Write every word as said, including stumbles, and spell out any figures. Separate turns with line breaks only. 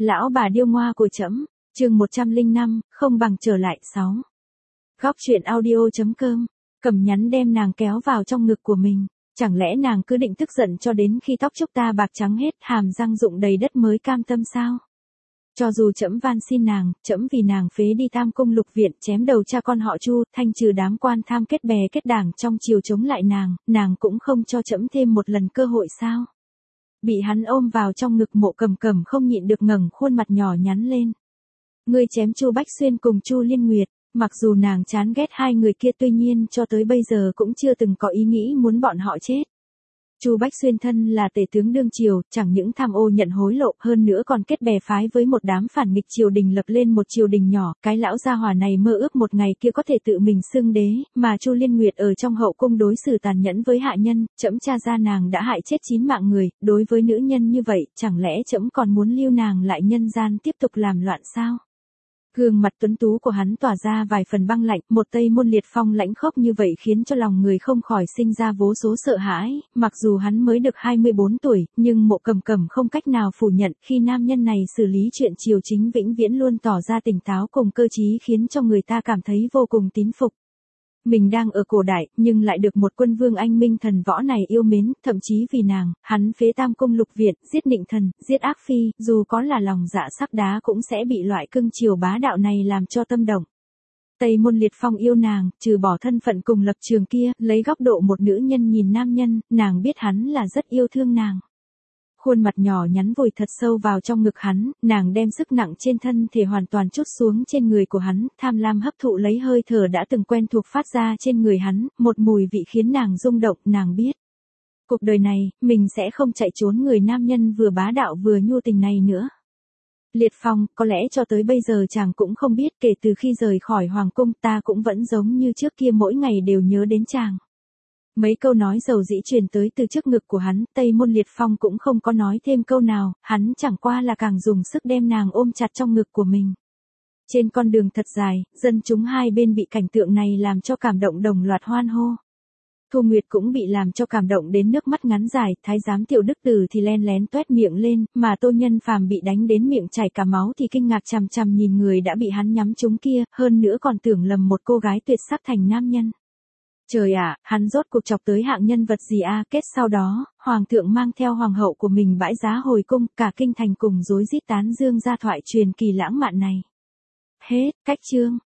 Lão bà điêu ngoa của trẫm, chương một trăm lẻ năm, không bằng trở lại sáu. Góc truyện audio chấm com, Cầm nhắn đem nàng kéo vào trong ngực của mình, chẳng lẽ nàng cứ định tức giận cho đến khi tóc trúc ta bạc trắng hết, hàm răng rụng đầy đất mới cam tâm sao? Cho dù trẫm van xin nàng, trẫm vì nàng phế đi Tam Cung Lục Viện, chém đầu cha con họ Chu, thanh trừ đám quan tham kết bè kết đảng trong triều chống lại nàng, nàng cũng không cho trẫm thêm một lần cơ hội sao? Bị hắn ôm vào trong ngực, Mộ Cầm Cẩm không nhịn được ngẩng khuôn mặt nhỏ nhắn lên. Ngươi chém Chu Bách Xuyên cùng Chu Liên Nguyệt, mặc dù nàng chán ghét hai người kia, tuy nhiên cho tới bây giờ cũng chưa từng có ý nghĩ muốn bọn họ chết. Chu Bách Xuyên thân là tể tướng đương triều, chẳng những tham ô nhận hối lộ, hơn nữa còn kết bè phái với một đám phản nghịch triều đình lập lên một triều đình nhỏ, cái lão gia hỏa này mơ ước một ngày kia có thể tự mình xưng đế, mà Chu Liên Nguyệt ở trong hậu cung đối xử tàn nhẫn với hạ nhân, trẫm tra ra nàng đã hại chết chín mạng người, đối với nữ nhân như vậy, chẳng lẽ trẫm còn muốn lưu nàng lại nhân gian tiếp tục làm loạn sao? Gương mặt tuấn tú của hắn tỏa ra vài phần băng lạnh, một Tây Môn Liệt Phong lãnh khốc như vậy khiến cho lòng người không khỏi sinh ra vô số sợ hãi, mặc dù hắn mới được hai mươi bốn tuổi, nhưng Mộ Cầm Cẩm không cách nào phủ nhận, khi nam nhân này xử lý chuyện triều chính vĩnh viễn luôn tỏ ra tỉnh táo cùng cơ trí, khiến cho người ta cảm thấy vô cùng tín phục. Mình đang ở cổ đại, nhưng lại được một quân vương anh minh thần võ này yêu mến, thậm chí vì nàng, hắn phế Tam Cung Lục Viện, giết Định Thần, giết Ác Phi, dù có là lòng dạ sắc đá cũng sẽ bị loại cưng chiều bá đạo này làm cho tâm động. Tây Môn Liệt Phong yêu nàng, trừ bỏ thân phận cùng lập trường kia, lấy góc độ một nữ nhân nhìn nam nhân, nàng biết hắn là rất yêu thương nàng. Khuôn mặt nhỏ nhắn vùi thật sâu vào trong ngực hắn, nàng đem sức nặng trên thân thể hoàn toàn trút xuống trên người của hắn, tham lam hấp thụ lấy hơi thở đã từng quen thuộc phát ra trên người hắn, một mùi vị khiến nàng rung động, nàng biết. Cuộc đời này, mình sẽ không chạy trốn người nam nhân vừa bá đạo vừa nhu tình này nữa. Liệt Phong, có lẽ cho tới bây giờ chàng cũng không biết, kể từ khi rời khỏi Hoàng Cung ta cũng vẫn giống như trước kia, mỗi ngày đều nhớ đến chàng. Mấy câu nói dầu dĩ truyền tới từ trước ngực của hắn, Tây Môn Liệt Phong cũng không có nói thêm câu nào, hắn chẳng qua là càng dùng sức đem nàng ôm chặt trong ngực của mình. Trên con đường thật dài, dân chúng hai bên bị cảnh tượng này làm cho cảm động đồng loạt hoan hô. Thu Nguyệt cũng bị làm cho cảm động đến nước mắt ngắn dài, thái giám Tiểu Đức Tử thì len lén toét miệng lên, mà Tô Nhân Phàm bị đánh đến miệng chảy cả máu thì kinh ngạc chằm chằm nhìn người đã bị hắn nhắm trúng kia, hơn nữa còn tưởng lầm một cô gái tuyệt sắc thành nam nhân. Trời ạ, à, hắn rốt cuộc chọc tới hạng nhân vật gì a? Kết sau đó, hoàng thượng mang theo hoàng hậu của mình bãi giá hồi cung, cả kinh thành cùng rối rít tán dương ra thoại truyền kỳ lãng mạn này. Hết, cách chương.